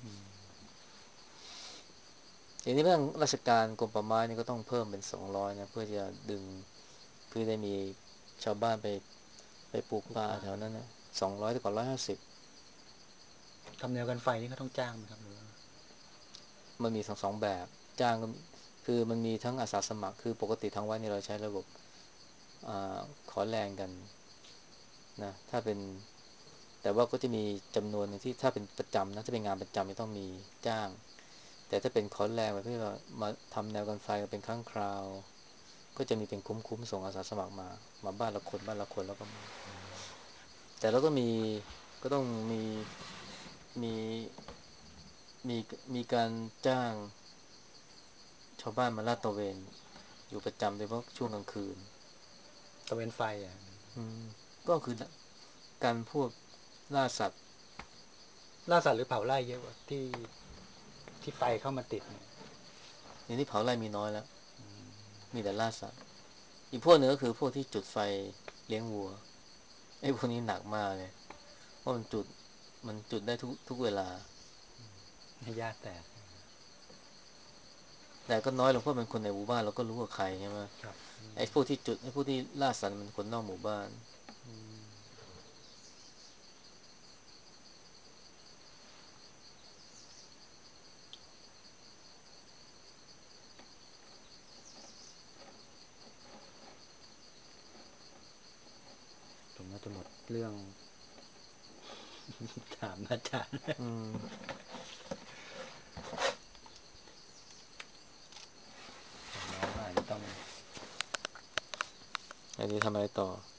อย่างนี้เรื่องราชการกรมป่าไม้นี่ก็ต้องเพิ่มเป็นสองร้อยนะเพื่อจะดึงเพื่อได้มีชาวบ้านไปไปปลูกป่าปลูกป่าแถวนั้นนะสองร้อยกว่าร้อยห้าสิบทำแนวกันไฟนี่เขาต้องจ้างไหมครับหรือว่ามันมีสองสองแบบจ้างก็คือมันมีทั้งอาสาสมัครคือปกติทางวัดนี่เราใช้ระบบอาขอแรงกันนะถ้าเป็นแต่ว่าก็จะมีจำนวนหนึ่งที่ถ้าเป็นประจำนะถ้าเป็นงานประจำจะต้องมีจ้างแต่ถ้าเป็นคอนแรงแบบที่เรามาทำแนวกันไฟเป็นครั้งคราวก็จะมีเป็นคุ้มๆส่งอาสาสมัครมามาบ้านละคนบ้านละคนแล้วก็มาแต่เราก็มีก็ต้องมีมีมีมีการจ้างชาวบ้านมาลาดตระเวนอยู่ประจำโดยเฉพาะช่วงกลางคืนตะเวนไฟอ่ะอืมก็คือการพวกล่าสัตว์ล่าสัตว์หรือเผาไร่เยอะกว่าที่ที่ไฟเข้ามาติดเนี่ยอย่างที่เผาไร่มีน้อยแล้วมีแต่ล่าสัตว์อีกพวกหนึ่งก็คือพวกที่จุดไฟเลี้ยงวัวไอ้พวกนี้หนักมากเลยเพราะมันจุดมันจุดได้ทุกทุกเวลาให้ญาติแตกแต่ก็น้อยลงเพราะมันคนในหมู่บ้านเราก็รู้ว่าใครใช่ไหมครับไอ้พวกที่จุดไอ้พวกที่ล่าสัตว์มันคนนอกหมู่บ้านผมน่าจะหมดเรื่องถามอาจารย์อืมน้องอาจจะต้องอันนี้ทำอะไรต่อ